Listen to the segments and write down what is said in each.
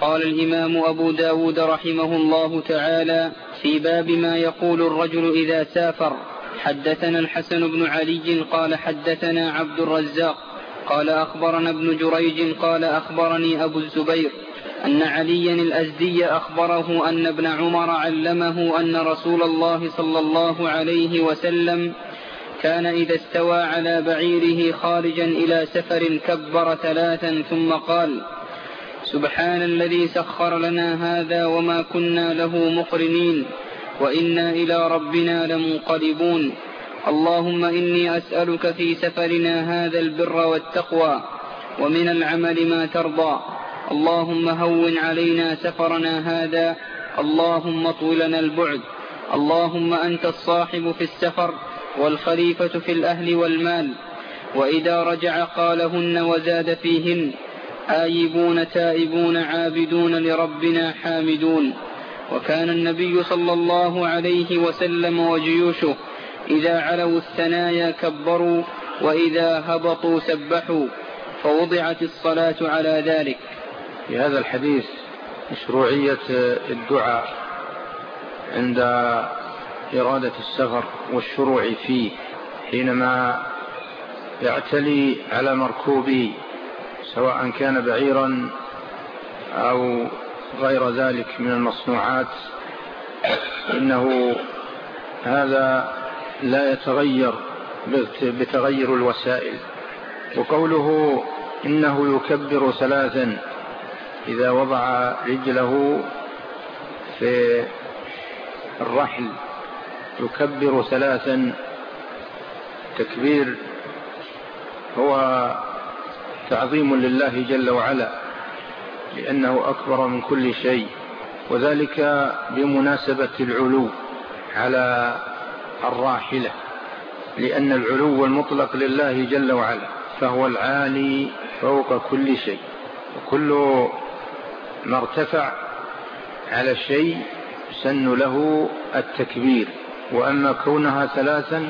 قال الإمام أبو داود رحمه الله تعالى في باب ما يقول الرجل إذا سافر: حدثنا الحسن بن علي قال حدثنا عبد الرزاق قال أخبرنا ابن جريج قال أخبرني أبو الزبير أن عليا الأزدي أخبره أن ابن عمر علمه أن رسول الله صلى الله عليه وسلم كان إذا استوى على بعيره خارجا إلى سفر كبر 3 ثم قال: سبحان الذي سخر لنا هذا وما كنا له مقرنين وإنا إلى ربنا لمنقلبون. اللهم إني أسألك في سفرنا هذا البر والتقوى ومن العمل ما ترضى. اللهم هون علينا سفرنا هذا. اللهم اطو لنا البعد. اللهم أنت الصاحب في السفر والخليفة في الأهل والمال. وإذا رجع قالهن وزاد فيهن: آيبون تائبون عابدون لربنا حامدون. وكان النبي صلى الله عليه وسلم وجيوشه إذا علوا الثنايا كبروا وإذا هبطوا سبحوا، فوضعت الصلاة على ذلك. في هذا الحديث مشروعية الدعاء عند إرادة السفر والشروع فيه حينما يعتلي على مركوبه، سواء كان بعيرا أو غير ذلك من المصنوعات، إنه هذا لا يتغير بتغير الوسائل. وقوله إنه يكبر 3 إذا وضع رجله في الرحل، يكبر 3. تكبير هو تعظيم لله جل وعلا لأنه أكبر من كل شيء، وذلك بمناسبة العلو على الراحلة، لأن العلو المطلق لله جل وعلا، فهو العالي فوق كل شيء، وكل ما ارتفع على شيء سن له التكبير. وأما كونها 3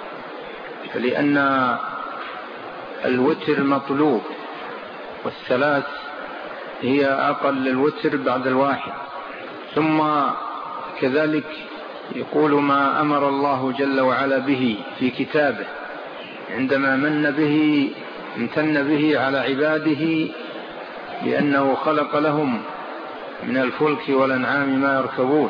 فلأن الوتر مطلوب، وال3 هي أقل الوتر بعد 1. ثم كذلك يقول ما أمر الله جل وعلا به في كتابه عندما امتن به على عباده، لأنه خلق لهم من الفلك والأنعام ما يركبون،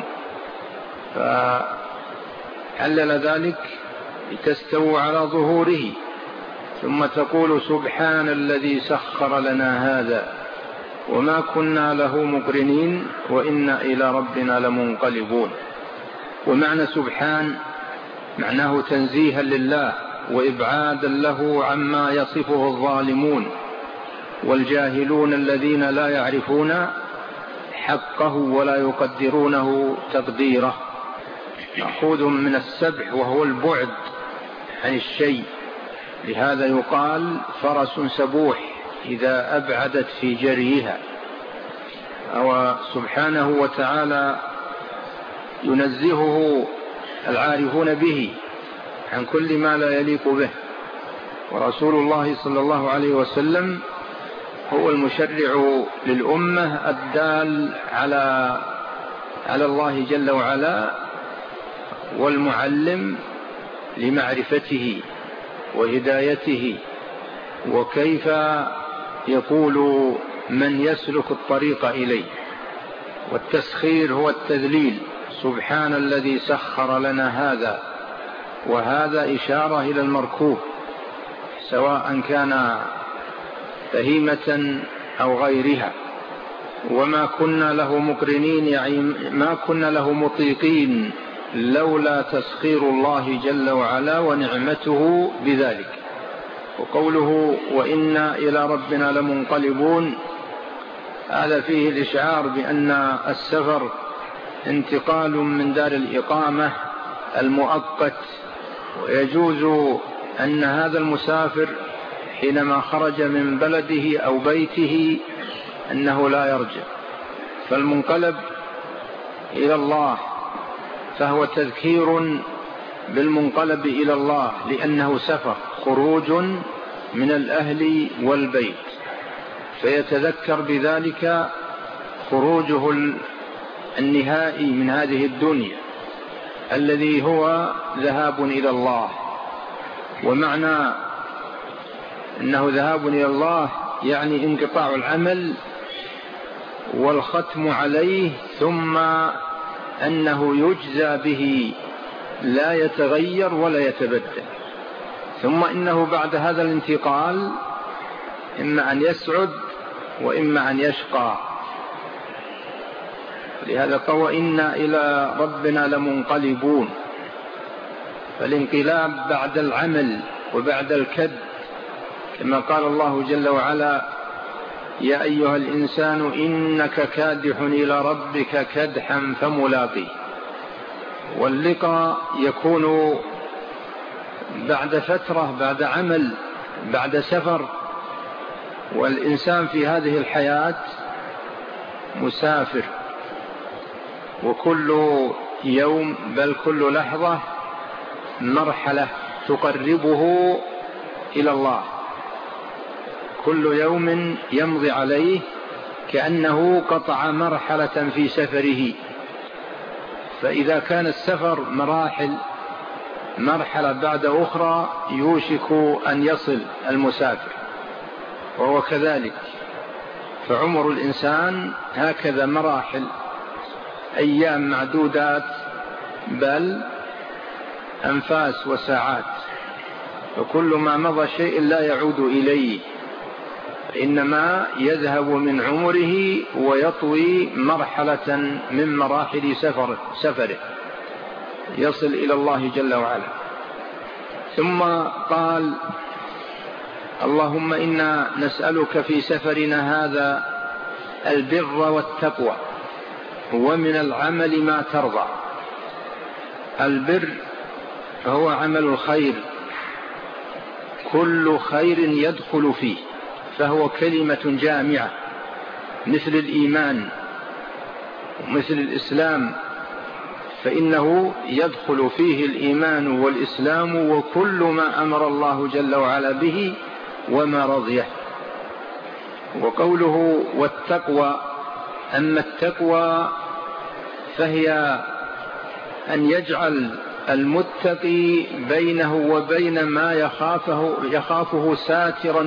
فعلل ذلك لتستووا على ظهوره، ثم تقول: سبحان الذي سخر لنا هذا وما كنا له مقرنين وإنا إلى ربنا لمنقلبون. ومعنى سبحان معناه تنزيها لله وإبعادا له عما يصفه الظالمون والجاهلون الذين لا يعرفون حقه ولا يقدرونه تقديره. مأخوذ من السبح وهو البعد عن الشيء، لهذا يقال فرس سبوح إذا أبعدت في جريها. أو سبحانه وتعالى ينزهه العارفون به عن كل ما لا يليق به، ورسول الله صلى الله عليه وسلم هو المشرع للأمة الدال على الله جل وعلا، والمعلم لمعرفته وهدايته، وكيف يقول من يسلك الطريق إليه. والتسخير هو التذليل. سبحان الذي سخر لنا هذا، وهذا إشارة إلى المركوب سواء كان بهيمة أو غيرها. وما كنا له مقرنين، يعني ما كنا له مطيقين لولا تسخير الله جل وعلا ونعمته بذلك. وقوله وإنا إلى ربنا لمنقلبون، هذا فيه الإشعار بأن السفر انتقال من دار الإقامة المؤقت، ويجوز أن هذا المسافر حينما خرج من بلده أو بيته أنه لا يرجع، فالمنقلب إلى الله فهو تذكير بالمنقلب إلى الله، لأنه سفر خروج من الأهل والبيت، فيتذكر بذلك خروجه النهائي من هذه الدنيا الذي هو ذهاب إلى الله. ومعنى أنه ذهاب إلى الله يعني انقطاع العمل والختم عليه، ثم أنه يجزى به لا يتغير ولا يتبدل. ثم إنه بعد هذا الانتقال إما أن يسعد وإما أن يشقى. لهذا قال وإنا إلى ربنا لمنقلبون. فالانقلاب بعد العمل وبعد الكد، كما قال الله جل وعلا يا أيها الإنسان إنك كادح إلى ربك كدحا فملاقيه. واللقاء يكون بعد فترة، بعد عمل، بعد سفر. والإنسان في هذه الحياة مسافر، وكل يوم بل كل لحظة مرحلة تقربه إلى الله. كل يوم يمضي عليه كأنه قطع مرحلة في سفره. فإذا كان السفر مراحل، مرحلة بعد أخرى يوشك أن يصل المسافر، وهو كذلك. فعمر الإنسان هكذا مراحل، أيام معدودات بل أنفاس وساعات. وكل ما مضى شيء لا يعود إليه، إنما يذهب من عمره ويطوي مرحلة من مراحل سفره يصل إلى الله جل وعلا. ثم قال اللهم إنا نسألك في سفرنا هذا البر والتقوى ومن العمل ما ترضى. البر هو عمل الخير، كل خير يدخل فيه، فهو كلمة جامعة مثل الإيمان ومثل الإسلام، فإنه يدخل فيه الإيمان والإسلام وكل ما أمر الله جل وعلا به وما رضيه. وقوله والتقوى، أما التقوى فهي أن يجعل المتقي بينه وبين ما يخافه ساترا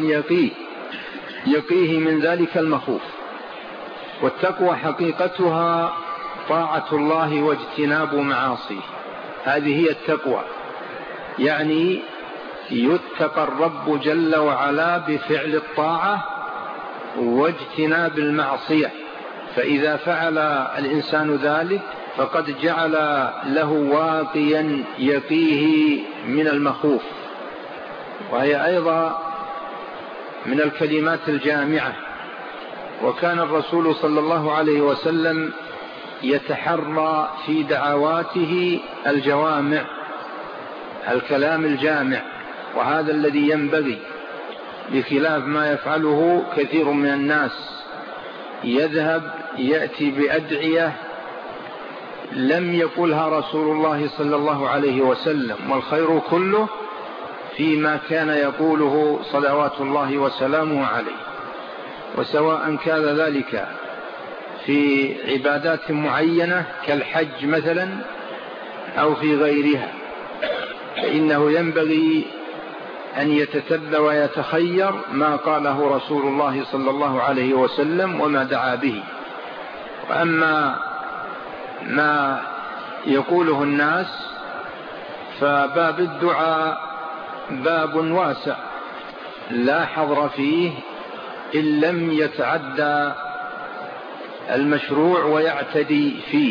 يقيه من ذلك المخوف. والتقوى حقيقتها طاعة الله واجتناب معاصيه، هذه هي التقوى. يعني يتقى الرب جل وعلا بفعل الطاعة واجتناب المعصية. فإذا فعل الإنسان ذلك فقد جعل له واقيا يقيه من المخوف. وهي أيضا من الكلمات الجامعة. وكان الرسول صلى الله عليه وسلم يتحرى في دعواته الجوامع، الكلام الجامع، وهذا الذي ينبغي، بخلاف ما يفعله كثير من الناس. يذهب يأتي بأدعية لم يقلها رسول الله صلى الله عليه وسلم، والخير كله فيما كان يقوله صلوات الله وسلامه عليه. وسواء كان ذلك في عبادات معينة كالحج مثلا أو في غيرها، فإنه ينبغي أن يتتبع ويتخير ما قاله رسول الله صلى الله عليه وسلم وما دعا به. وأما ما يقوله الناس فباب الدعاء باب واسع لا حظر فيه إن لم يتعدى المشروع ويعتدي فيه.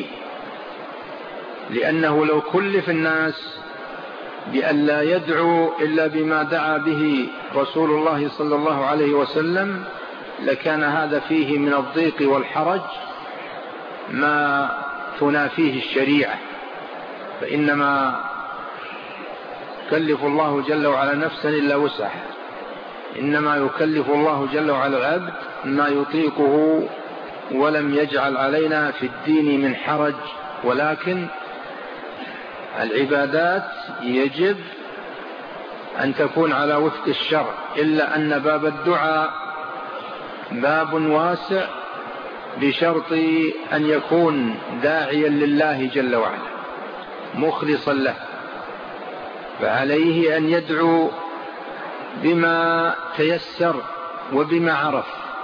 لأنه لو كلف الناس بأن لا يدعو إلا بما دعا به رسول الله صلى الله عليه وسلم لكان هذا فيه من الضيق والحرج ما تنافيه الشريعة. فإنما يكلف الله جل وعلا نفسا إلا وسعها، إنما يكلف الله جل وعلا العبد ما يطيقه، ولم يجعل علينا في الدين من حرج. ولكن العبادات يجب أن تكون على وفق الشرع، إلا أن باب الدعاء باب واسع بشرط أن يكون داعيا لله جل وعلا مخلصا له، فعليه أن يدعو بما تيسر وبما عرف،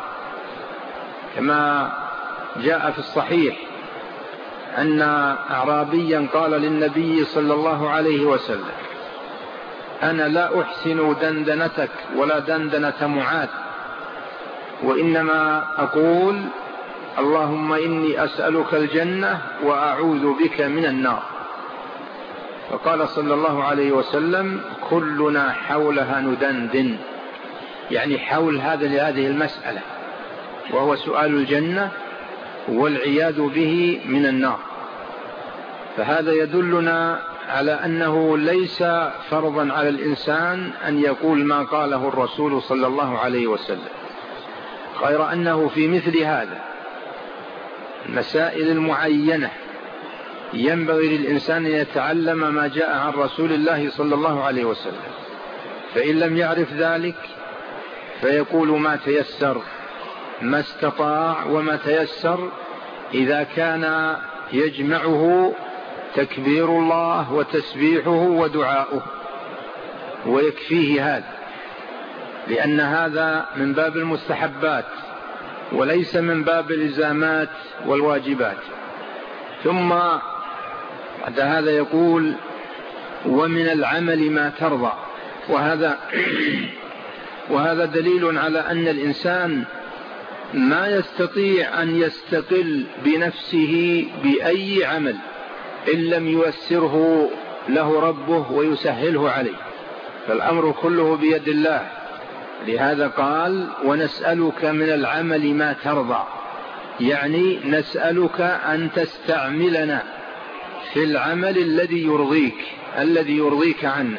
كما جاء في الصحيح أن أعرابيا قال للنبي صلى الله عليه وسلم: أنا لا أحسن دندنتك ولا دندنة معاذ، وإنما أقول اللهم إني أسألك الجنة وأعوذ بك من النار. فقال صلى الله عليه وسلم: كلنا حولها ندندن، يعني حول هذه المسألة، وهو سؤال الجنة والعياذ به من النار. فهذا يدلنا على أنه ليس فرضا على الإنسان أن يقول ما قاله الرسول صلى الله عليه وسلم، غير أنه في مثل هذا المسائل المعينة ينبغي للإنسان أن يتعلم ما جاء عن رسول الله صلى الله عليه وسلم، فإن لم يعرف ذلك فيقول ما تيسر، ما استطاع وما تيسر، إذا كان يجمعه تكبير الله وتسبيحه ودعاؤه ويكفيه هذا، لأن هذا من باب المستحبات وليس من باب الإلزامات والواجبات. ثم بعد هذا يقول: ومن العمل ما ترضى. وهذا دليل على أن الإنسان ما يستطيع أن يستقل بنفسه بأي عمل إن لم ييسره له ربه ويسهله عليه، فالأمر كله بيد الله. لهذا قال: ونسألك من العمل ما ترضى، يعني نسألك أن تستعملنا في العمل الذي يرضيك عنا.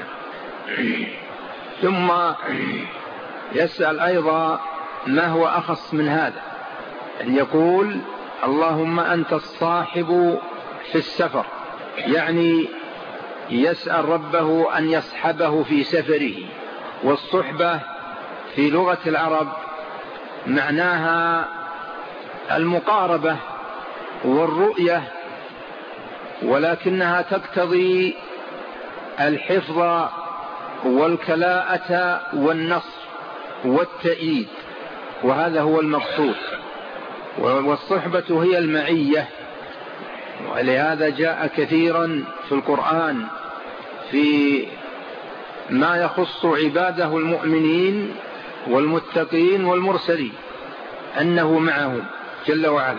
ثم يسأل أيضا ما هو أخص من هذا، أن يقول: اللهم أنت الصاحب في السفر، يعني يسأل ربه أن يصحبه في سفره. والصحبة في لغة العرب معناها المقاربة والرؤية، ولكنها تقتضي الحفظ والكلاءة والنصر والتأييد، وهذا هو المقصود. والصحبة هي المعية، ولهذا جاء كثيرا في القرآن في ما يخص عباده المؤمنين والمتقين والمرسلين أنه معهم جل وعلا.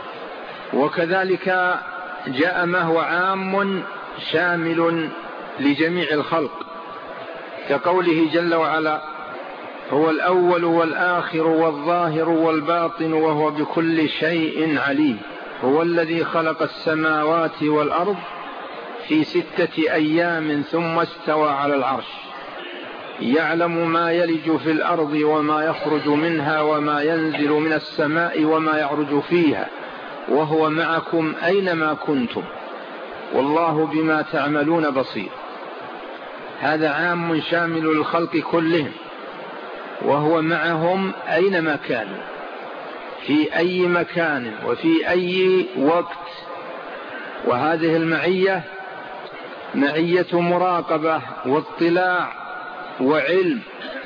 وكذلك جاء ما هو عام شامل لجميع الخلق، كقوله جل وعلا: هو الأول والآخر والظاهر والباطن وهو بكل شيء عليم، هو الذي خلق السماوات والأرض في 6 أيام ثم استوى على العرش، يعلم ما يلج في الأرض وما يخرج منها وما ينزل من السماء وما يعرج فيها وهو معكم أينما كنتم والله بما تعملون بصير. هذا عام شامل للخلق كلهم، وهو معهم أينما كانوا، في أي مكان وفي أي وقت. وهذه المعية معية مراقبة واطلاع وعلم،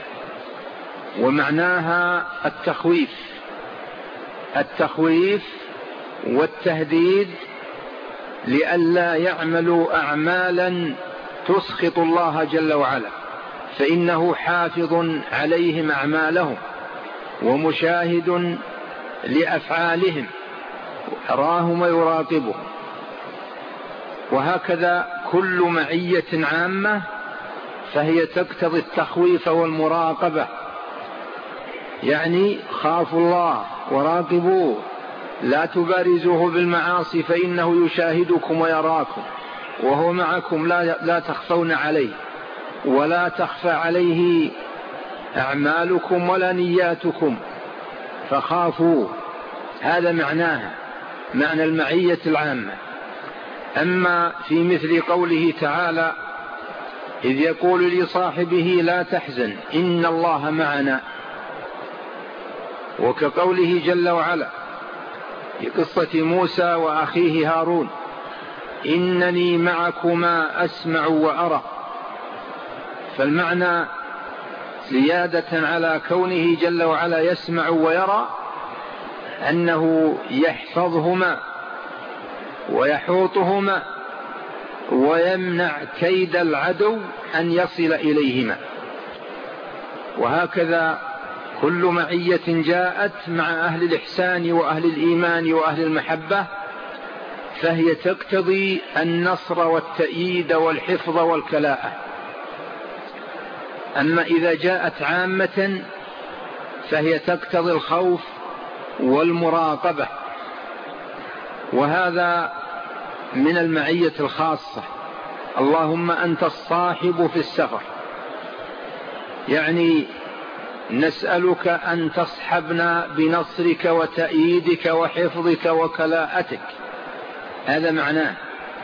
ومعناها التخويف والتهديد لئلا يعملوا أعمالا تسخط الله جل وعلا، فإنه حافظ عليهم أعمالهم ومشاهد لأفعالهم، يراهم ويراقبهم. وهكذا كل معية عامة فهي تقتضي التخويف والمراقبة، يعني خافوا الله وراقبوه، لا تبارزوه بالمعاصي فإنه يشاهدكم ويراكم وهو معكم، لا تخفون عليه ولا تخفى عليه أعمالكم ولا نياتكم، فخافوا. هذا معناها، معنى المعية العامة. أما في مثل قوله تعالى: إذ يقول لصاحبه لا تحزن إن الله معنا، وكقوله جل وعلا: في قصة موسى وأخيه هارون: إنني معكما أسمع وأرى. فالمعنى زيادة على كونه جل وعلا يسمع ويرى أنه يحفظهما ويحوطهما ويمنع كيد العدو أن يصل إليهما. وهكذا كل معية جاءت مع أهل الإحسان وأهل الإيمان وأهل المحبة فهي تقتضي النصر والتأييد والحفظ والكلاءة. أما إذا جاءت عامة فهي تقتضي الخوف والمراقبة، وهذا من المعية الخاصة. اللهم أنت الصاحب في السفر، يعني نسألك أن تصحبنا بنصرك وتأييدك وحفظك وكلاءتك، هذا معناه.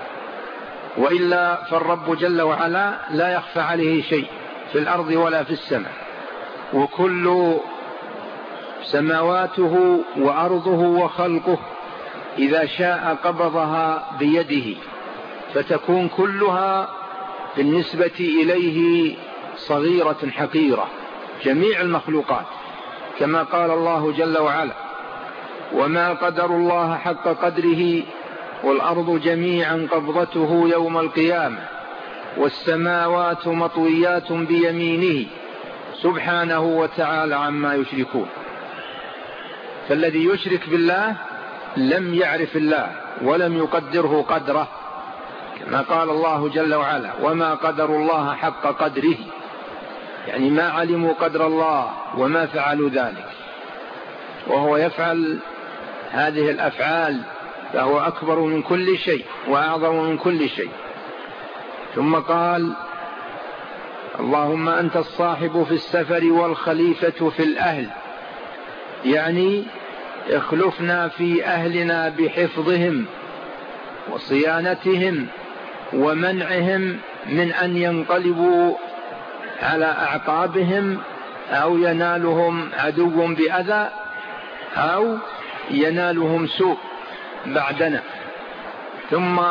وإلا فالرب جل وعلا لا يخفى عليه شيء في الأرض ولا في السماء، وكل سماواته وأرضه وخلقه إذا شاء قبضها بيده فتكون كلها بالنسبة إليه صغيرة حقيرة، جميع المخلوقات، كما قال الله جل وعلا: وما قدر الله حق قدره والأرض جميعا قبضته يوم القيامة والسماوات مطويات بيمينه سبحانه وتعالى عما يشركون. فالذي يشرك بالله لم يعرف الله ولم يقدره قدره، كما قال الله جل وعلا: وما قدر الله حق قدره، يعني ما علموا قدر الله وما فعلوا ذلك، وهو يفعل هذه الأفعال فهو أكبر من كل شيء وأعظم من كل شيء. ثم قال: اللهم أنت الصاحب في السفر والخليفة في الأهل، يعني اخلفنا في أهلنا بحفظهم وصيانتهم ومنعهم من أن ينقلبوا على أعقابهم أو ينالهم عدو بأذى أو ينالهم سوء بعدنا. ثم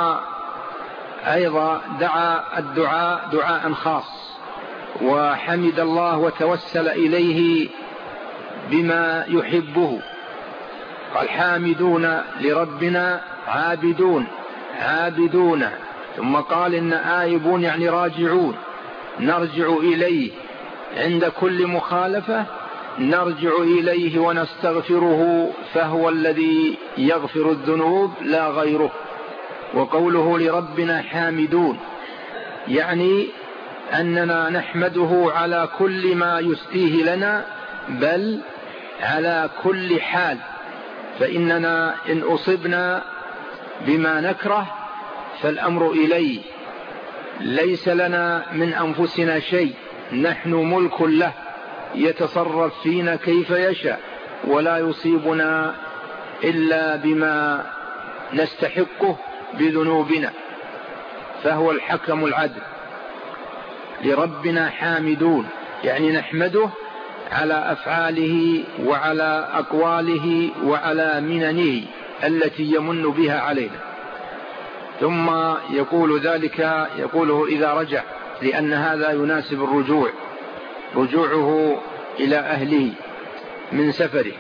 أيضا دعا الدعاء دعاء خاص وحمد الله وتوسل إليه بما يحبه، قال: حامدون لربنا عابدون عابدون. ثم قال: إن آيبون يعني راجعون، نرجع إليه عند كل مخالفة، نرجع إليه ونستغفره فهو الذي يغفر الذنوب لا غيره. وقوله لربنا حامدون يعني أننا نحمده على كل ما يسديه لنا، بل على كل حال، فإننا إن أصبنا بما نكره فالأمر إليه، ليس لنا من أنفسنا شيء، نحن ملك له يتصرف فينا كيف يشاء، ولا يصيبنا إلا بما نستحقه بذنوبنا، فهو الحكم العدل. لربنا حامدون يعني نحمده على أفعاله وعلى أقواله وعلى مننه التي يمن بها علينا. ثم يقول ذلك يقوله إذا رجع، لأن هذا يناسب الرجوع، رجوعه إلى أهله من سفره.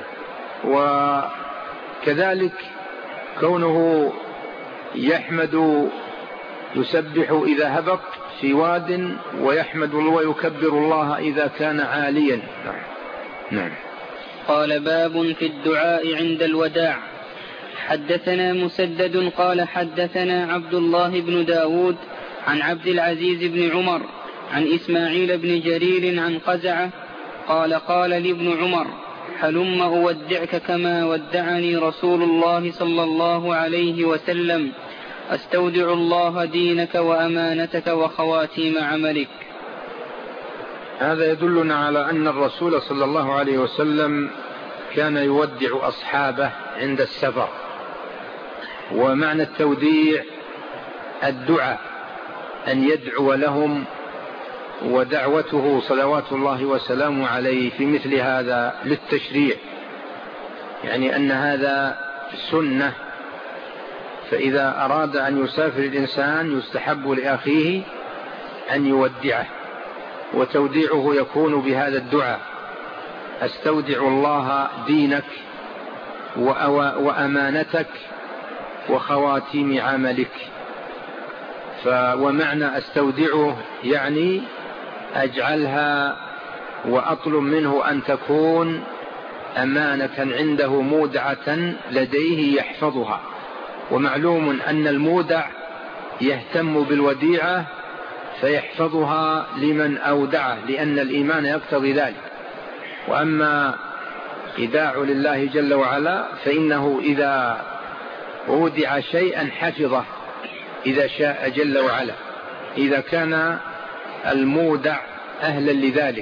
وكذلك كونه يحمد يسبح إذا هبط في واد، ويحمد ويكبر الله إذا كان عاليا. نعم. قال: باب في الدعاء عند الوداع. حدثنا مسدد قال حدثنا عبد الله بن داود عن عبد العزيز بن عمر عن إسماعيل بن جرير عن قزعة قال: قال لابن عمر: هلم أودعك كما ودعني رسول الله صلى الله عليه وسلم، أستودع الله دينك وأمانتك وخواتيم عملك. هذا يدلنا على أن الرسول صلى الله عليه وسلم كان يودع أصحابه عند السفر. ومعنى التوديع الدعاء، أن يدعو لهم، ودعوته صلوات الله وسلامه عليه في مثل هذا للتشريع، يعني أن هذا سنة. فإذا أراد أن يسافر الإنسان يستحب لأخيه أن يودعه، وتوديعه يكون بهذا الدعاء: أستودع الله دينك وأمانتك وخواتيم عملك. ومعنى أستودعه يعني أجعلها وأطلب منه أن تكون أمانة عنده مودعة لديه يحفظها. ومعلوم أن المودع يهتم بالوديعة فيحفظها لمن أودعه، لأن الإيمان يقتضي ذلك. وأما إيداع لله جل وعلا فإنه إذا أودع شيئا حفظه إذا شاء جل وعلا، إذا كان المودع أهلا لذلك.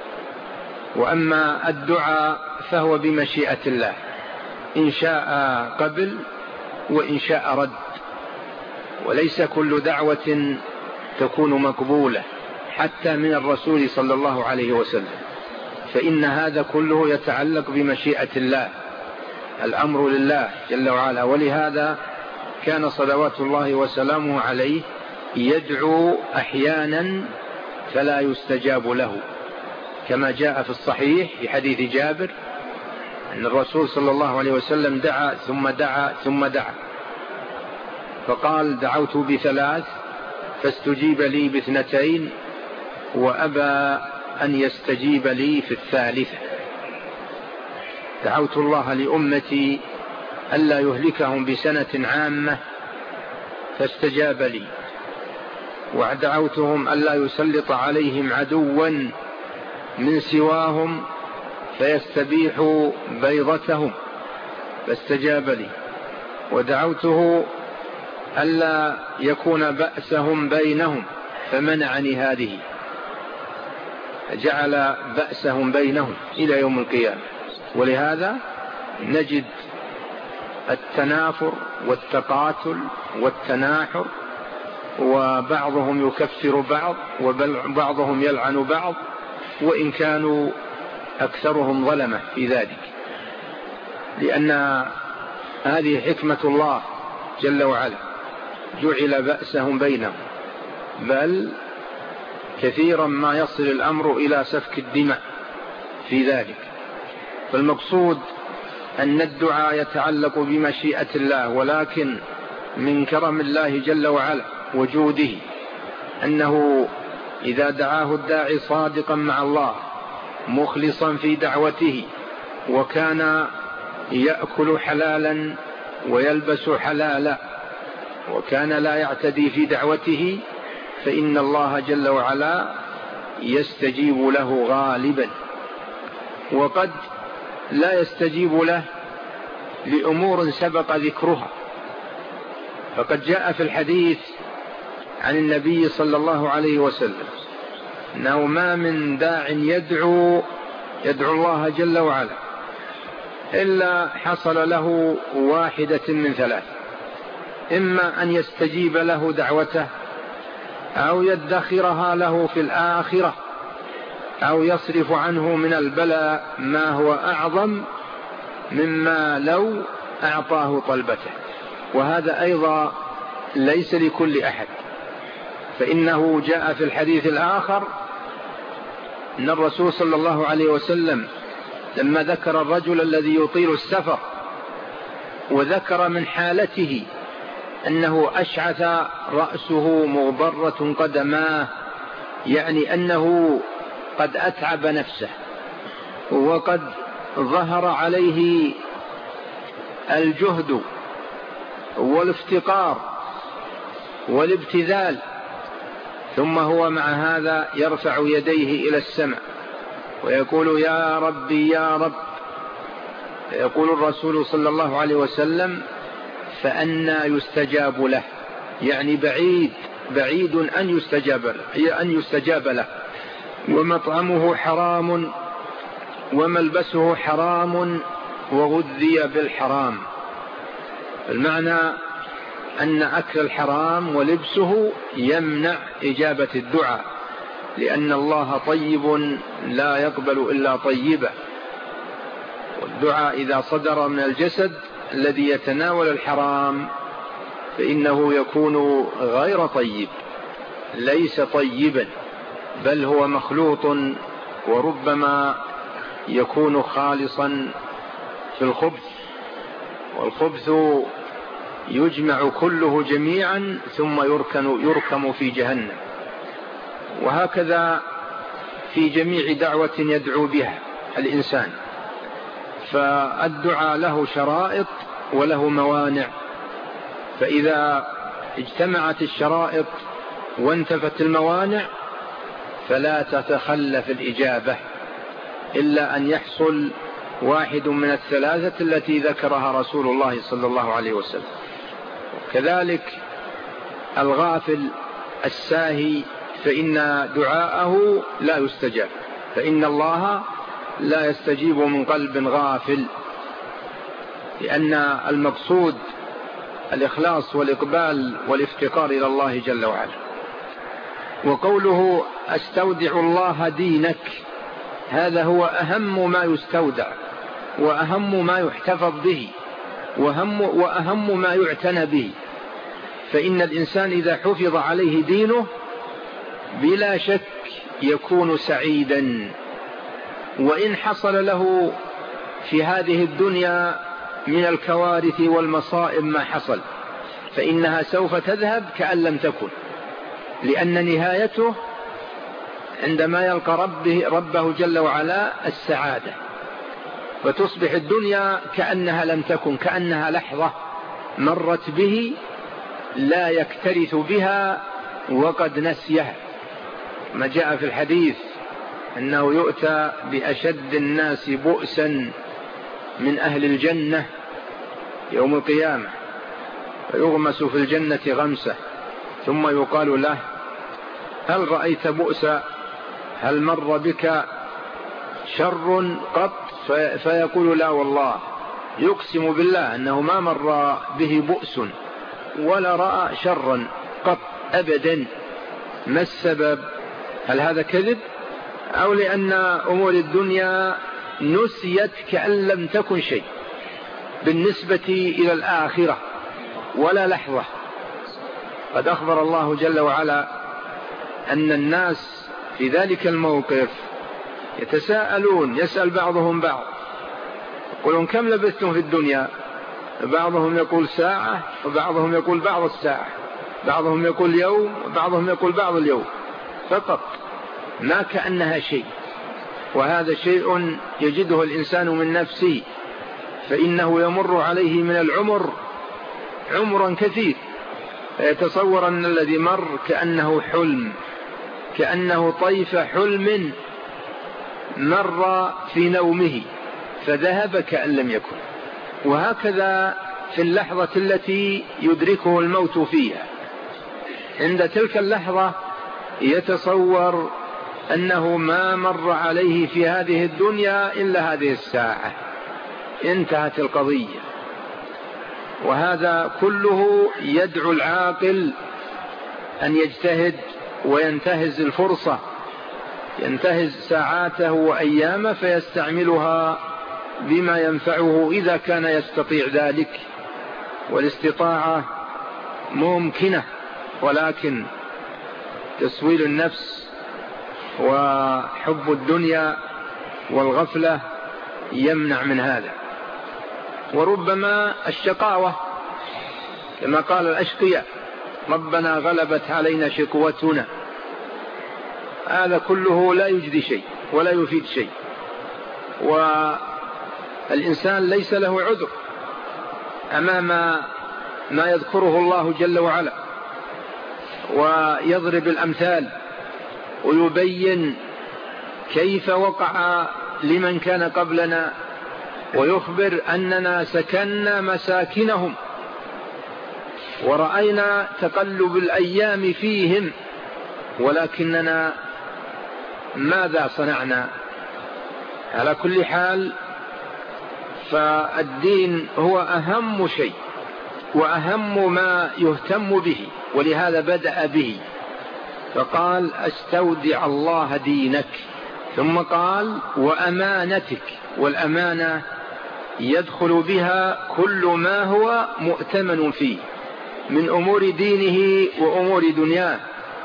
وأما الدعاء فهو بمشيئة الله، إن شاء قبل وإن شاء رد، وليس كل دعوة تكون مقبولة حتى من الرسول صلى الله عليه وسلم، فإن هذا كله يتعلق بمشيئة الله، الأمر لله جل وعلا. ولهذا كان صلوات الله وسلامه عليه يدعو أحيانا فلا يستجاب له، كما جاء في الصحيح في حديث جابر أن الرسول صلى الله عليه وسلم دعا ثم دعا ثم دعا، فقال: دعوت ب3 فاستجيب لي ب2 وأبى أن يستجيب لي في 3. دعوت الله لأمتي ألا يهلكهم بسنة عامة فاستجاب لي، ودعوتهم ألا يسلط عليهم عدوا من سواهم فيستبيحوا بيضتهم فاستجاب لي، ودعوته ألا يكون بأسهم بينهم فمنعني هذه، جعل بأسهم بينهم إلى يوم القيامة. ولهذا نجد التنافر والتقاتل والتناحر، وبعضهم يكفر بعض وبعضهم يلعن بعض، وإن كانوا أكثرهم ظلمة في ذلك، لأن هذه حكمة الله جل وعلا، جعل بأسهم بينهم، بل كثيرا ما يصل الأمر إلى سفك الدماء في ذلك. فالمقصود أن الدعاء يتعلق بمشيئة الله، ولكن من كرم الله جل وعلا وجوده أنه إذا دعاه الداعي صادقا مع الله مخلصا في دعوته، وكان يأكل حلالا ويلبس حلالا، وكان لا يعتدي في دعوته، فإن الله جل وعلا يستجيب له غالبا. وقد لا يستجيب له لأمور سبق ذكرها، فقد جاء في الحديث عن النبي صلى الله عليه وسلم أنه ما من داع يدعو الله جل وعلا إلا حصل له واحدة من 3: إما أن يستجيب له دعوته، أو يدخرها له في الآخرة، أو يصرف عنه من البلاء ما هو أعظم مما لو أعطاه طلبته. وهذا أيضا ليس لكل أحد، فإنه جاء في الحديث الآخر أن الرسول صلى الله عليه وسلم لما ذكر الرجل الذي يطيل السفر، وذكر من حالته أنه أشعث رأسه مغبرة قدماه، يعني أنه قد أتعب نفسه وقد ظهر عليه الجهد والافتقار والابتذال، ثم هو مع هذا يرفع يديه إلى السماء ويقول: يا ربي يا رب. يقول الرسول صلى الله عليه وسلم: فأنى يستجاب له، يعني بعيد أن يستجاب له، ومطعمه حرام وملبسه حرام وغذي بالحرام. المعنى أن أكل الحرام ولبسه يمنع إجابة الدعاء، لأن الله طيب لا يقبل إلا طيبا، والدعاء إذا صدر من الجسد الذي يتناول الحرام فإنه يكون غير طيب، ليس طيبا، بل هو مخلوط، وربما يكون خالصا في الخبث، والخبث يجمع كله جميعا ثم يركم في جهنم. وهكذا في جميع دعوة يدعو بها الإنسان، فالدعاء له شرائط وله موانع، فإذا اجتمعت الشرائط وانتفت الموانع فلا تتخلف الإجابة إلا أن يحصل واحد من الثلاثة التي ذكرها رسول الله صلى الله عليه وسلم. كذلك الغافل الساهي فإن دعاءه لا يستجاب، فإن الله لا يستجيب من قلب غافل، لأن المقصود الإخلاص والإقبال والافتقار إلى الله جل وعلا. وقوله استودع الله دينك، هذا هو أهم ما يستودع وأهم ما يحتفظ به وأهم ما يعتنى به، فإن الإنسان إذا حفظ عليه دينه بلا شك يكون سعيدا، وإن حصل له في هذه الدنيا من الكوارث والمصائب ما حصل فإنها سوف تذهب كأن لم تكن، لأن نهايته عندما يلقى ربه جل وعلا السعادة، وتصبح الدنيا كأنها لم تكن، كأنها لحظة مرت به لا يكترث بها وقد نسيها. ما جاء في الحديث أنه يؤتى بأشد الناس بؤسا من أهل الجنة يوم القيامة، فيغمس في الجنة غمسة ثم يقال له هل رأيت بؤسا؟ هل مر بك شر قط؟ فيقول لا والله، يقسم بالله أنه ما مر به بؤس ولا رأى شرا قط أبدا. ما السبب؟ هل هذا كذب أو لأن أمور الدنيا نسيت كأن لم تكن شيء بالنسبة إلى الآخرة ولا لحظة؟ قد أخبر الله جل وعلا أن الناس في ذلك الموقف يتساءلون، يسأل بعضهم بعض، يقولون كم لبثتم في الدنيا؟ بعضهم يقول ساعة، وبعضهم يقول بعض الساعة، بعضهم يقول يوم، وبعضهم يقول بعض اليوم فقط، ما كأنها شيء. وهذا شيء يجده الإنسان من نفسه، فإنه يمر عليه من العمر عمرا كثير، فيتصور أن الذي مر كأنه حلم، كأنه طيف حلم مر في نومه فذهب كأن لم يكن. وهكذا في اللحظة التي يدركه الموت فيها، عند تلك اللحظة يتصور أنه ما مر عليه في هذه الدنيا إلا هذه الساعة، انتهت القضية. وهذا كله يدعو العاقل أن يجتهد وينتهز الفرصة، ينتهز ساعاته وأيامه فيستعملها بما ينفعه إذا كان يستطيع ذلك، والاستطاعة ممكنة، ولكن تسويل النفس وحب الدنيا والغفلة يمنع من هذا. وربما الشقاوة كما قال الأشقياء ربنا غلبت علينا شقوتنا، هذا كله لا يجدي شيء ولا يفيد شيء، والإنسان ليس له عذر أمام ما يذكره الله جل وعلا، ويضرب الأمثال ويبين كيف وقع لمن كان قبلنا، ويخبر أننا سكننا مساكنهم ورأينا تقلب الأيام فيهم، ولكننا ماذا صنعنا؟ على كل حال فالدين هو أهم شيء وأهم ما يهتم به، ولهذا بدأ به فقال استودع الله دينك، ثم قال وأمانتك، والأمانة يدخل بها كل ما هو مؤتمن فيه من أمور دينه وأمور دنياه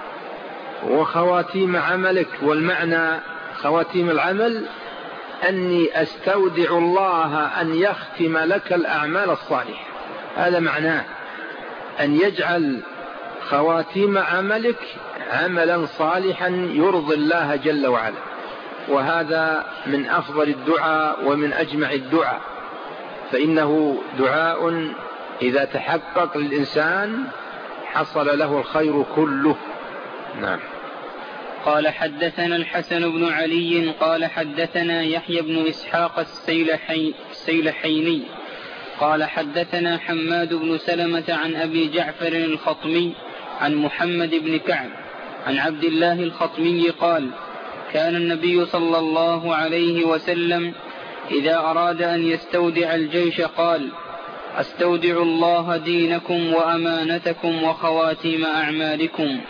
وخواتيم عملك. والمعنى خواتيم العمل أني أستودع الله أن يختم لك الأعمال الصالحة، هذا معناه أن يجعل خواتيم عملك عملا صالحا يرضي الله جل وعلا. وهذا من أفضل الدعاء ومن أجمع الدعاء، فإنه دعاء إذا تحقق للإنسان حصل له الخير كله. نعم. قال حدثنا الحسن بن علي قال حدثنا يحيى بن إسحاق السيلحيني قال حدثنا حماد بن سلمة عن أبي جعفر الخطمي عن محمد بن كعب عن عبد الله الخطمي قال كان النبي صلى الله عليه وسلم إذا أراد أن يستودع الجيش قال أستودع الله دينكم وأمانتكم وخواتيم أعمالكم.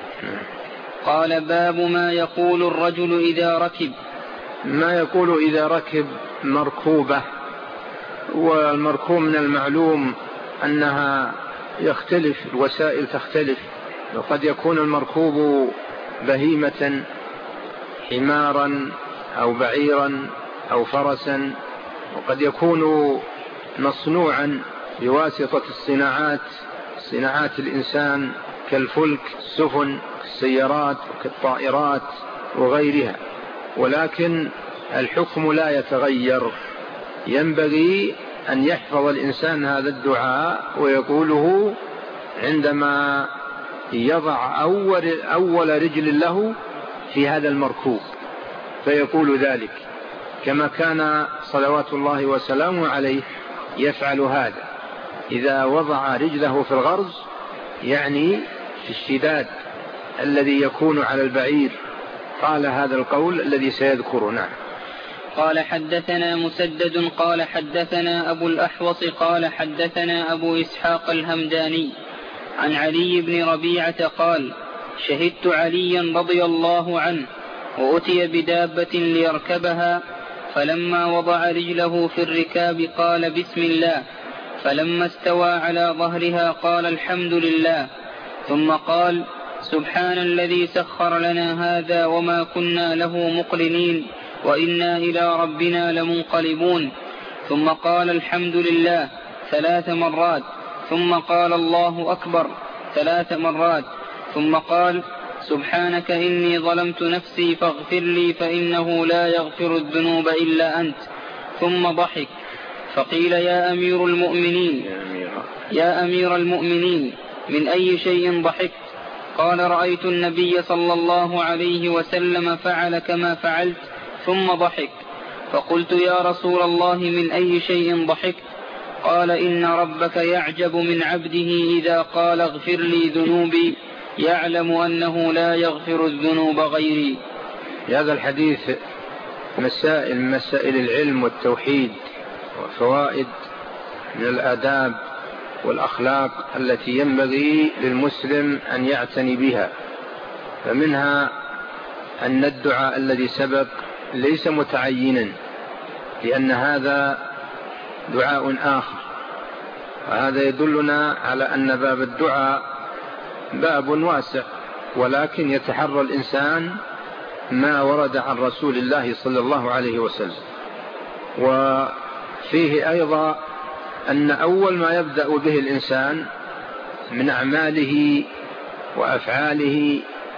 قال باب ما يقول الرجل إذا ركب. ما يقول إذا ركب مركوبة، والمركوب من المعلوم أنها يختلف، الوسائل تختلف، وقد يكون المركوب بهيمة حمارا أو بعيرا أو فرسا، وقد يكون مصنوعا بواسطة صناعات الإنسان كالفلك، السفن، السيارات وكالطائرات وغيرها. ولكن الحكم لا يتغير، ينبغي أن يحفظ الإنسان هذا الدعاء ويقوله عندما يضع أول رجل له في هذا المركوب، فيقول ذلك كما كان صلوات الله وسلامه عليه يفعل هذا إذا وضع رجله في الغرز، يعني في الشداد الذي يكون على البعير، قال هذا القول الذي سيذكره. نعم. قال حدثنا مسدد قال حدثنا أبو الأحوص قال حدثنا أبو إسحاق الهمداني عن علي بن ربيعة قال شهدت عليا رضي الله عنه وأتي بدابة ليركبها، فلما وضع رجله في الركاب قال بسم الله، فلما استوى على ظهرها قال الحمد لله، ثم قال سبحان الذي سخر لنا هذا وما كنا له مقرنين وإنا إلى ربنا لمنقلبون، ثم قال الحمد لله 3 مرات، ثم قال الله أكبر 3 مرات، ثم قال سبحانك إني ظلمت نفسي فاغفر لي فإنه لا يغفر الذنوب إلا أنت، ثم ضحك. فقيل يا أمير المؤمنين من أي شيء ضحكت؟ قال رأيت النبي صلى الله عليه وسلم فعل كما فعلت ثم ضحك. فقلت يا رسول الله من أي شيء ضحكت؟ قال إن ربك يعجب من عبده إذا قال اغفر لي ذنوبي يعلم أنه لا يغفر الذنوب غيري. هذا الحديث مسائل العلم والتوحيد وفوائد من الآداب والأخلاق التي ينبغي للمسلم أن يعتني بها. فمنها أن الدعاء الذي سبق ليس متعينا، لأن هذا دعاء آخر، وهذا يدلنا على أن باب الدعاء باب واسع، ولكن يتحرى الإنسان ما ورد عن رسول الله صلى الله عليه وسلم. وفيه أيضا أن أول ما يبدأ به الإنسان من أعماله وأفعاله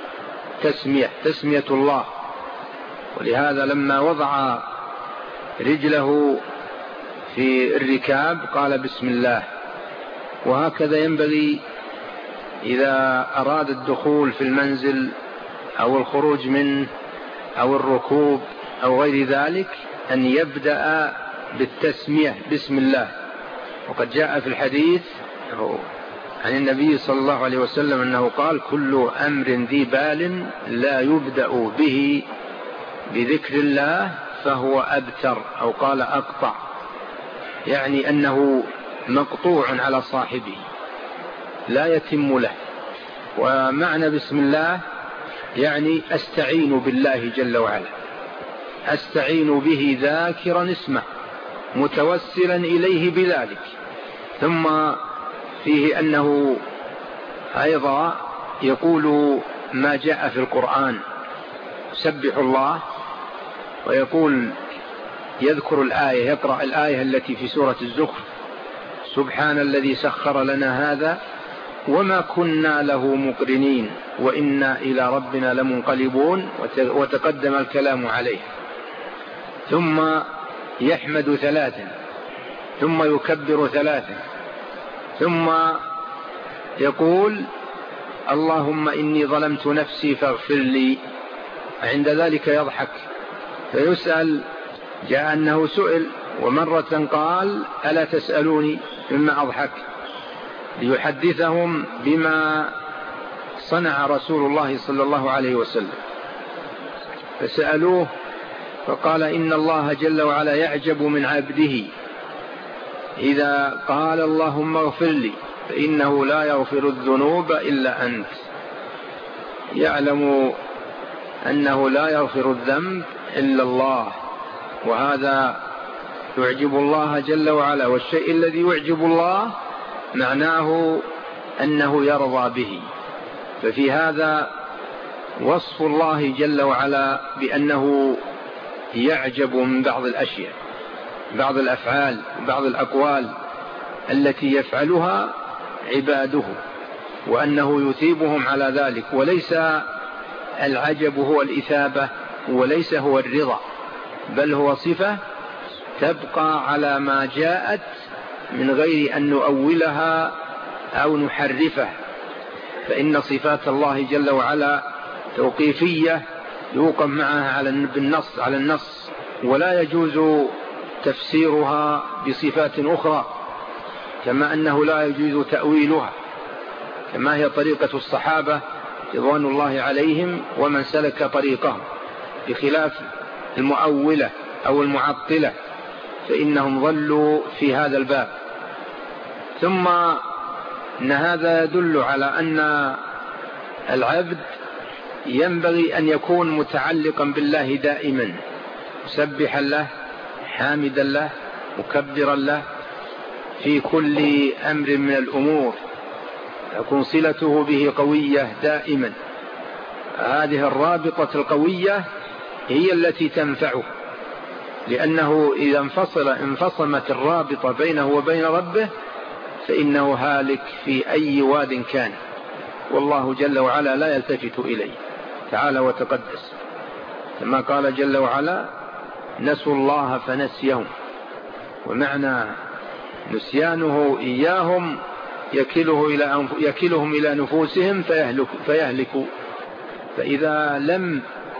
تسمية الله، ولهذا لما وضع رجله في الركاب قال بسم الله. وهكذا ينبغي إذا أراد الدخول في المنزل أو الخروج منه أو الركوب أو غير ذلك أن يبدأ بالتسمية بسم الله. وقد جاء في الحديث عن النبي صلى الله عليه وسلم أنه قال كل أمر ذي بال لا يبدأ به بذكر الله فهو أبتر، أو قال أقطع، يعني أنه مقطوع على صاحبه لا يتم له. ومعنى بسم الله يعني أستعين بالله جل وعلا، أستعين به ذاكرا اسمه متوسلا إليه بذلك. ثم فيه أنه أيضا يقول ما جاء في القرآن، يسبح الله ويقول يذكر الآية، يقرأ الآية التي في سورة الزخرف: سبحان الذي سخر لنا هذا وما كنا له مقرنين وإنا إلى ربنا لمنقلبون، وتقدم الكلام عليه. ثم يحمد 3، ثم يكبر 3، ثم يقول اللهم إني ظلمت نفسي فاغفر لي. عند ذلك يضحك فيسأل، جاء أنه سئل ومرة قال ألا تسألوني مما أضحك، ليحدثهم بما صنع رسول الله صلى الله عليه وسلم. فسألوه فقال إن الله جل وعلا يعجب من عبده إذا قال اللهم اغفر لي فإنه لا يغفر الذنوب إلا أنت. يعلم أنه لا يغفر الذنب إلا الله، وهذا يعجب الله جل وعلا. والشيء الذي يعجب الله معناه أنه يرضى به. ففي هذا وصف الله جل وعلا بأنه يعجب من بعض الأشياء، بعض الأفعال، بعض الأقوال التي يفعلها عباده، وأنه يثيبهم على ذلك. وليس العجب هو الإثابة، وليس هو الرضا، بل هو صفة تبقى على ما جاءت من غير أن نؤولها أو نحرفه. فإن صفات الله جل وعلا توقيفية يوقف معها على النص، ولا يجوز تفسيرها بصفات أخرى، كما أنه لا يجوز تأويلها، كما هي طريقة الصحابة رضوان الله عليهم ومن سلك طريقهم، بخلاف المؤولة أو المعطلة فإنهم ضلوا في هذا الباب. ثم إن هذا يدل على أن العبد ينبغي أن يكون متعلقا بالله دائما، مسبحا له، حامدا له، مكبرا له في كل أمر من الأمور، تكون صلته به قوية دائما. هذه الرابطة القوية هي التي تنفعه، لأنه إذا انفصمت الرابطة بينه وبين ربه فإنه هالك في أي واد كان، والله جل وعلا لا يلتفت إليه تعالى وتقدس، كما قال جل وعلا نسوا الله فنسيهم. ومعنى نسيانه إياهم يكلهم إلى نفوسهم فيهلكوا. فإذا لم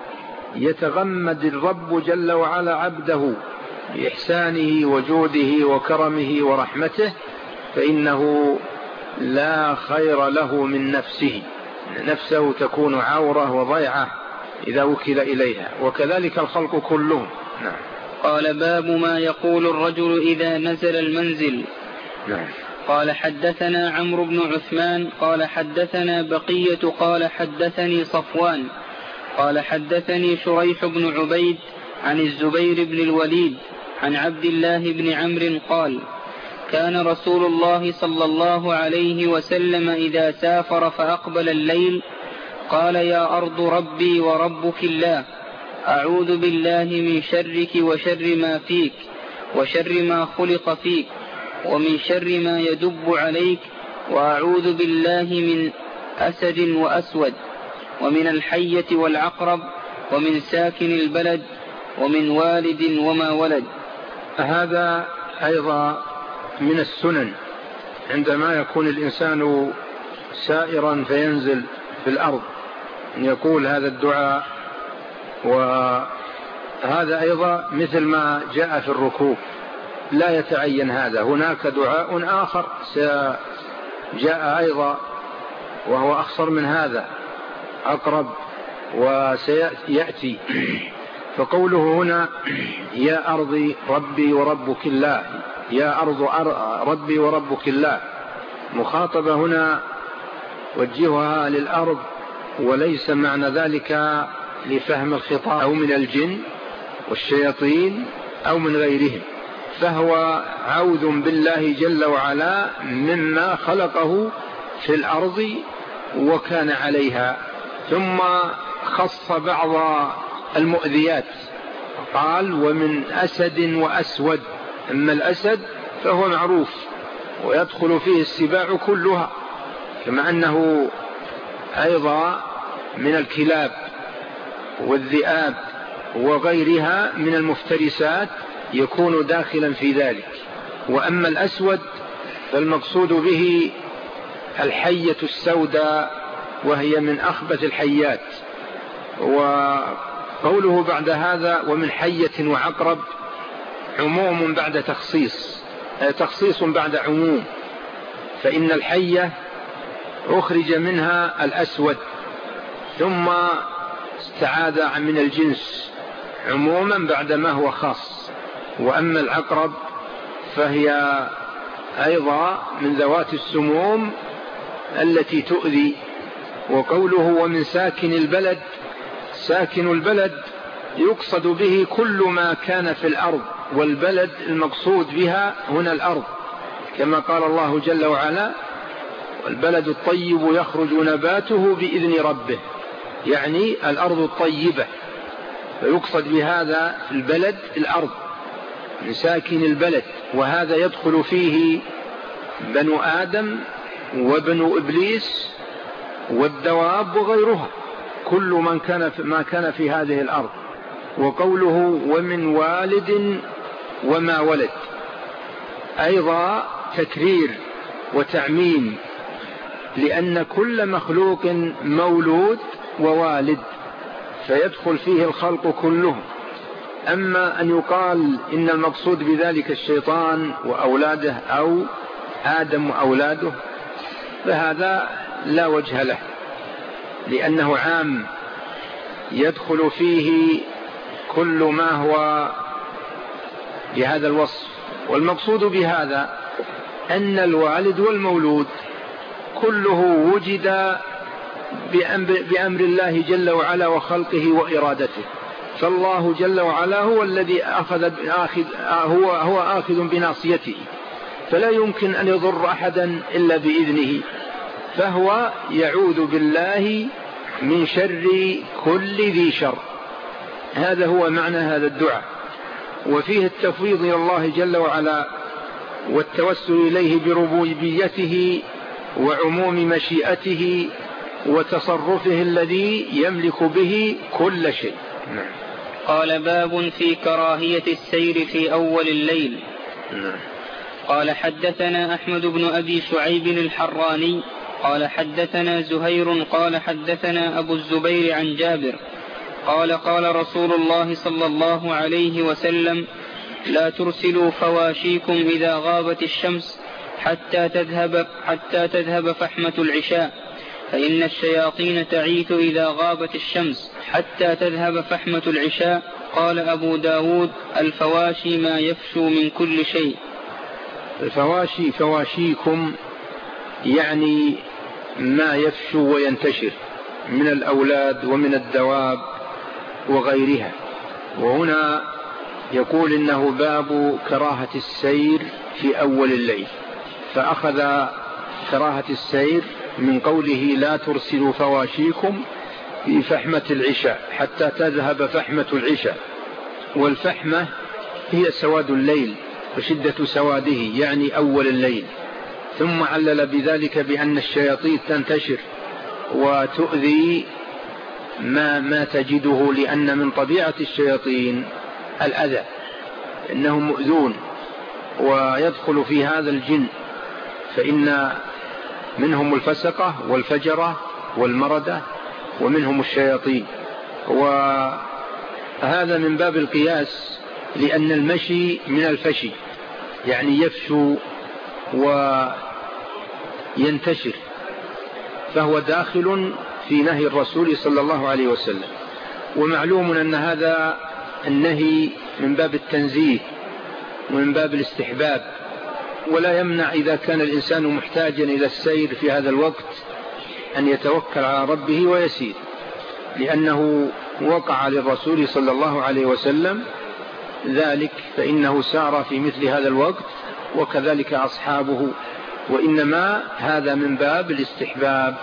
يتغمد الرب جل وعلا عبده بإحسانه وجوده وكرمه ورحمته فإنه لا خير له من نفسه، نفسه تكون عورة وضيعة إذا وكل إليها، وكذلك الخلق كلهم. نعم. قال باب ما يقول الرجل إذا نزل المنزل. نعم. قال حدثنا عمرو بن عثمان قال حدثنا بقية قال حدثني صفوان قال حدثني شريح بن عبيد عن الزبير بن الوليد عن عبد الله بن عمرو قال كان رسول الله صلى الله عليه وسلم إذا سافر فأقبل الليل قال يا أرض ربي وربك الله، أعوذ بالله من شرك وشر ما فيك وشر ما خلق فيك ومن شر ما يدب عليك، وأعوذ بالله من أسد وأسود ومن الحية والعقرب ومن ساكن البلد ومن والد وما ولد. هذا أيضا من السنن عندما يكون الإنسان سائرا فينزل في الأرض أن يقول هذا الدعاء. وهذا أيضا مثل ما جاء في الركوب، لا يتعين هذا، هناك دعاء آخر جاء أيضا وهو أخصر من هذا، أقرب وسيأتي. فقوله هنا يا أرضي ربي وربك الله، يا أرض ربي وربك الله، مخاطبة هنا وجهها للأرض، وليس معنى ذلك لفهم الخطاب أو من الجن والشياطين أو من غيرهم، فهو عوذ بالله جل وعلا مما خلقه في الأرض وكان عليها. ثم خص بعض المؤذيات قال ومن أسد وأسود. أما الأسد فهو معروف ويدخل فيه السباع كلها، كما أنه أيضا من الكلاب والذئاب وغيرها من المفترسات يكون داخلا في ذلك. وأما الأسود فالمقصود به الحية السوداء وهي من أخبث الحيات. وقوله بعد هذا ومن حية وعقرب عموم بعد تخصيص بعد عموم، فإن الحية أخرج منها الأسود ثم استعاذ من الجنس عموما بعد ما هو خاص. وأما العقرب فهي أيضا من ذوات السموم التي تؤذي. وقوله ومن ساكن البلد، ساكن البلد يقصد به كل ما كان في الأرض، والبلد المقصود بها هنا الأرض، كما قال الله جل وعلا والبلد الطيب يخرج نباته بإذن ربه، يعني الأرض الطيبة، فيقصد بهذا البلد الأرض من ساكن البلد. وهذا يدخل فيه بنو آدم وبنو إبليس والدواب وغيرها، كل ما كان في هذه الأرض. وقوله ومن والد وما ولد أيضا تكرير وتعميم، لأن كل مخلوق مولود ووالد فيدخل فيه الخلق كلهم. أما أن يقال إن المقصود بذلك الشيطان وأولاده أو آدم وأولاده فهذا لا وجه له، لأنه عام يدخل فيه كل ما هو بهذا الوصف. والمقصود بهذا أن الوالد والمولود كله وجد بأمر الله جل وعلا وخلقه وإرادته، فالله جل وعلا هو الذي هو آخذ بناصيته، فلا يمكن أن يضر أحدا إلا بإذنه، فهو يعوذ بالله من شر كل ذي شر. هذا هو معنى هذا الدعاء، وفيه التفويض إلى الله جل وعلا والتوسل إليه بربوبيته وعموم مشيئته وتصرفه الذي يملك به كل شيء. قال باب في كراهية السير في أول الليل. قال حدثنا أحمد بن أبي شعيب الحراني قال حدثنا زهير قال حدثنا أبو الزبير عن جابر قال قال رسول الله صلى الله عليه وسلم لا ترسلوا فواشيكم إذا غابت الشمس حتى تذهب فحمة العشاء، فإن الشياطين تعيث إذا غابت الشمس حتى تذهب فحمة العشاء. قال أبو داود الفواشي ما يفشو من كل شيء. الفواشي فواشيكم يعني ما يفشو وينتشر من الأولاد ومن الدواب وغيرها. وهنا يقول إنه باب كراهة السير في أول الليل، فأخذ كراهة السير من قوله لا ترسلوا فواشيكم في فحمة العشاء حتى تذهب فحمة العشاء. والفحمة هي سواد الليل وشدة سواده، يعني أول الليل. ثم علل بذلك بأن الشياطين تنتشر وتؤذي ما تجده، لأن من طبيعة الشياطين الأذى، إنهم مؤذون ويدخل في هذا الجن، فإن منهم الفسقة والفجرة والمردة ومنهم الشياطين. وهذا من باب القياس، لأن المشي من الفشي يعني يفشو وينتشر، فهو داخل في نهي الرسول صلى الله عليه وسلم. ومعلوم أن هذا النهي من باب التنزيه ومن باب الاستحباب، ولا يمنع إذا كان الإنسان محتاجا إلى السير في هذا الوقت أن يتوكل على ربه ويسير، لأنه وقع للرسول صلى الله عليه وسلم ذلك فإنه سار في مثل هذا الوقت وكذلك أصحابه، وإنما هذا من باب الاستحباب.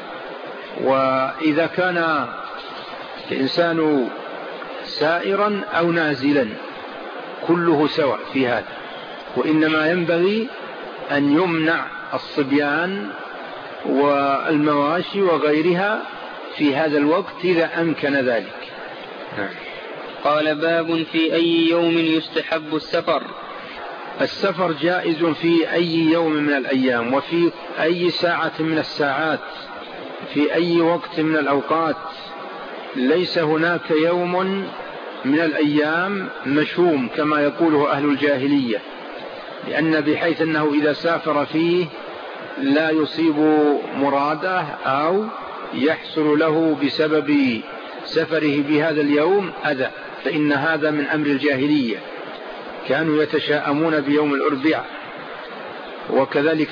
وإذا كان الإنسان سائرا أو نازلا كله سواء في هذا، وإنما ينبغي أن يمنع الصبيان والمواشي وغيرها في هذا الوقت إذا أمكن ذلك. قال باب في أي يوم يستحب السفر. السفر جائز في أي يوم من الأيام، وفي أي ساعة من الساعات، في أي وقت من الأوقات. ليس هناك يوم من الأيام مشوم كما يقوله أهل الجاهلية، لأن بحيث أنه إذا سافر فيه لا يصيب مراده أو يحصل له بسبب سفره بهذا اليوم أذى، فإن هذا من أمر الجاهلية. كانوا يتشاءمون بيوم الأربعاء، وكذلك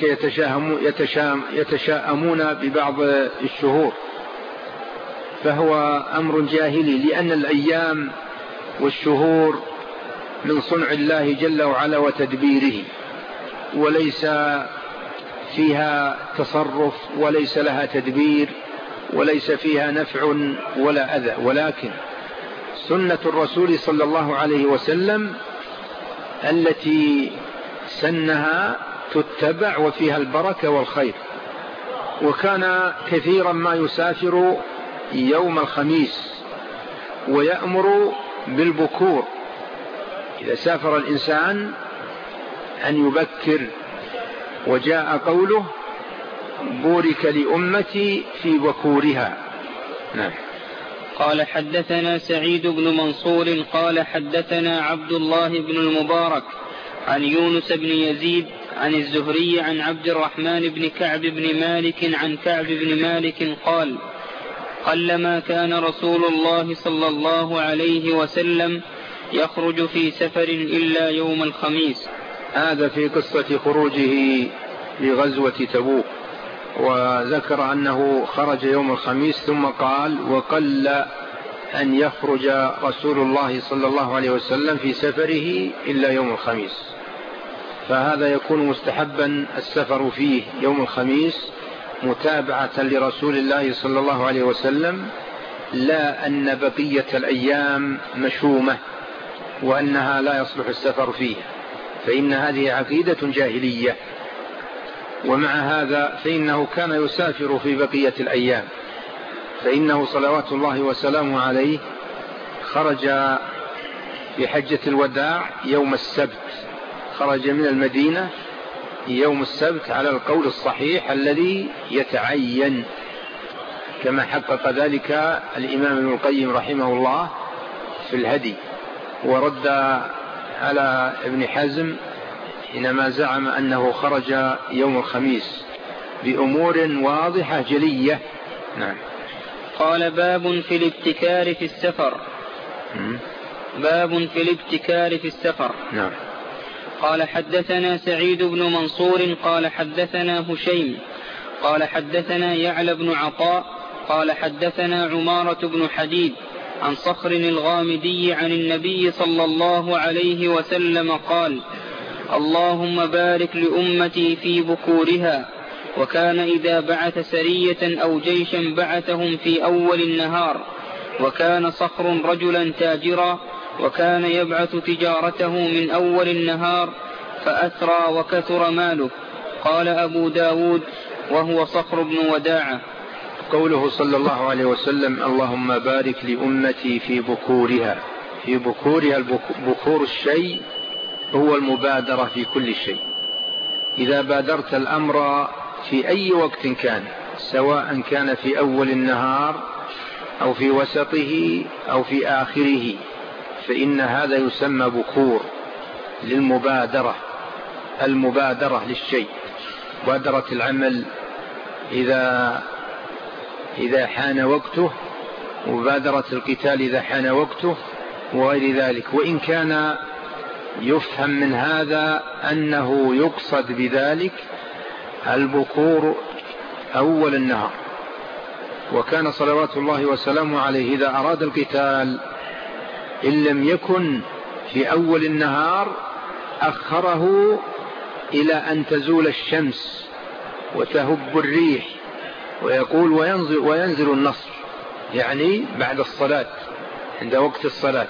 يتشاءمون ببعض الشهور، فهو أمر جاهلي، لأن الأيام والشهور من صنع الله جل وعلا وتدبيره، وليس فيها تصرف وليس لها تدبير وليس فيها نفع ولا أذى، ولكن سنة الرسول صلى الله عليه وسلم التي سنها تتبع وفيها البركة والخير. وكان كثيرا ما يسافر يوم الخميس ويأمر بالبكور، إذا سافر الإنسان أن يبكر، وجاء قوله بورك لأمتي في بكورها. نعم. قال حدثنا سعيد بن منصور قال حدثنا عبد الله بن المبارك عن يونس بن يزيد عن الزهري عن عبد الرحمن بن كعب بن مالك عن كعب بن مالك قال قلما كان رسول الله صلى الله عليه وسلم يخرج في سفر إلا يوم الخميس. هذا في قصة خروجه لغزوة تبوك، وذكر أنه خرج يوم الخميس، ثم قال وقل أن يخرج رسول الله صلى الله عليه وسلم في سفره إلا يوم الخميس، فهذا يكون مستحبا السفر فيه يوم الخميس متابعة لرسول الله صلى الله عليه وسلم، لا أن بقية الأيام مشومة وأنها لا يصلح السفر فيها، فإن هذه عقيدة جاهلية. ومع هذا فإنه كان يسافر في بقية الأيام، فإنه صلوات الله وسلامه عليه خرج في حجة الوداع يوم السبت، خرج من المدينة يوم السبت على القول الصحيح الذي يتعين، كما حقق ذلك الإمام ابن القيم رحمه الله في الهدي، ورد على ابن حزم حينما زعم أنه خرج يوم الخميس بأمور واضحة جلية. نعم. قال باب في الابتكار في السفر. باب في الابتكار في السفر. نعم. قال حدثنا سعيد بن منصور قال حدثنا هشيم قال حدثنا يعلى بن عطاء قال حدثنا عمارة بن حديد عن صخر الغامدي عن النبي صلى الله عليه وسلم قال اللهم بارك لأمتي في بكورها. وكان إذا بعث سرية أو جيشا بعثهم في أول النهار. وكان صخر رجلا تاجرا، وكان يبعث تجارته من أول النهار فأثرى وكثر ماله. قال أبو داود وهو صخر بن وداعة. قوله صلى الله عليه وسلم اللهم بارك لأمتي في بكورها. في بكورها، بكور الشيء هو المبادرة في كل شيء. إذا بادرت الأمر في أي وقت كان، سواء كان في أول النهار أو في وسطه أو في آخره، فإن هذا يسمى بكور للمبادرة، المبادرة للشيء، مبادرة العمل إذا حان وقته، مبادرة القتال إذا حان وقته، وغير ذلك. وإن كان يفهم من هذا أنه يقصد بذلك البكور أول النهار. وكان صلوات الله وسلامه عليه إذا أراد القتال إن لم يكن في أول النهار أخره إلى أن تزول الشمس وتهب الريح، ويقول وينزل النصر، يعني بعد الصلاة عند وقت الصلاة.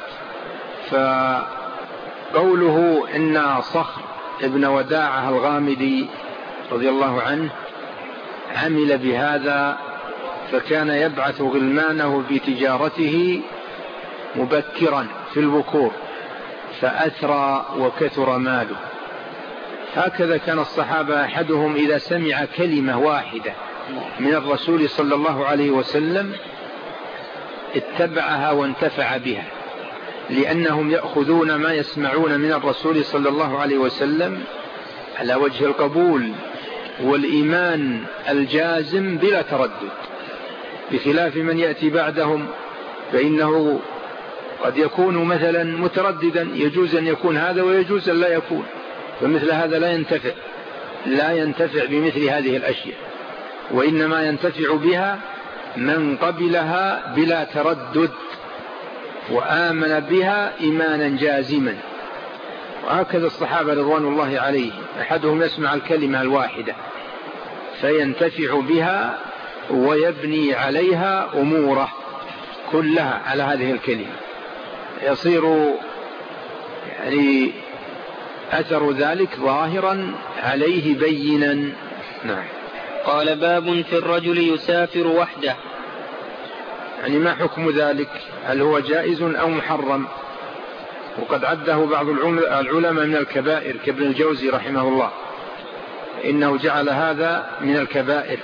فقوله إن صخر ابن وداعة الغامدي رضي الله عنه عمل بهذا، فكان يبعث غلمانه بتجارته مبكرا في البكور فأثرى وكثر ماله. هكذا كان الصحابة، أحدهم إذا سمع كلمة واحدة من الرسول صلى الله عليه وسلم اتبعها وانتفع بها، لأنهم يأخذون ما يسمعون من الرسول صلى الله عليه وسلم على وجه القبول والإيمان الجازم بلا تردد، بخلاف من يأتي بعدهم فإنه قد يكون مثلا مترددا، يجوز أن يكون هذا ويجوز أن لا يكون، فمثل هذا لا ينتفع بمثل هذه الأشياء، وإنما ينتفع بها من قبلها بلا تردد وآمن بها إيمانا جازما. وهكذا الصحابة رضوان الله عليهم، أحدهم يسمع الكلمة الواحدة فينتفع بها ويبني عليها أموره كلها على هذه الكلمة، يصير يعني أثر ذلك ظاهرا عليه بينا. نعم. قال باب في الرجل يسافر وحده، يعني ما حكم ذلك؟ هل هو جائز أو محرم؟ وقد عده بعض العلماء من الكبائر كابن الجوزي رحمه الله، إنه جعل هذا من الكبائر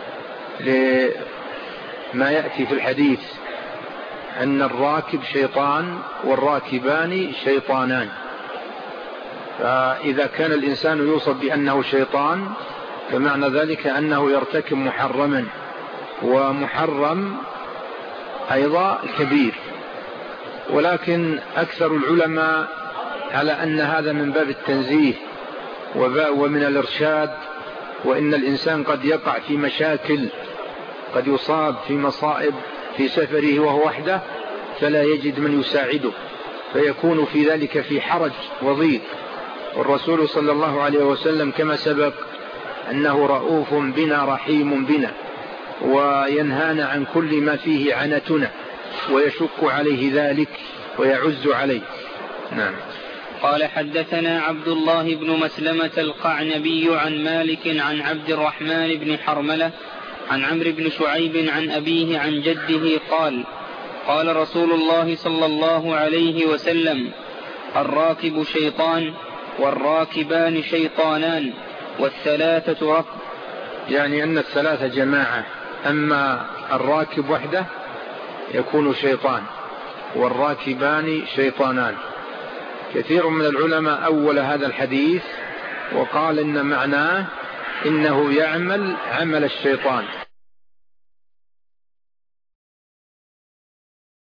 لما يأتي في الحديث أن الراكب شيطان والراكبان شيطانان، فإذا كان الإنسان يوصف بأنه شيطان فمعنى ذلك أنه يرتكب محرما، ومحرم أيضا كبير. ولكن أكثر العلماء على أن هذا من باب التنزيه ومن الإرشاد، وإن الإنسان قد يقع في مشاكل، قد يصاب في مصائب في سفره وهو وحده فلا يجد من يساعده، فيكون في ذلك في حرج وضيق. والرسول صلى الله عليه وسلم كما سبق أنه رؤوف بنا رحيم بنا، وينهانا عن كل ما فيه عنتنا ويشق عليه ذلك ويعز عليه. نعم. قال حدثنا عبد الله بن مسلمة القعنبي عن مالك عن عبد الرحمن بن حرملة عن عمرو بن شعيب عن أبيه عن جده قال قال رسول الله صلى الله عليه وسلم الراكب شيطان والراكبان شيطانان والثلاثة ركب، يعني أن الثلاثة جماعة، أما الراكب وحده يكون شيطان والراكبان شيطانان. كثير من العلماء أول هذا الحديث وقال إن معناه إنه يعمل عمل الشيطان،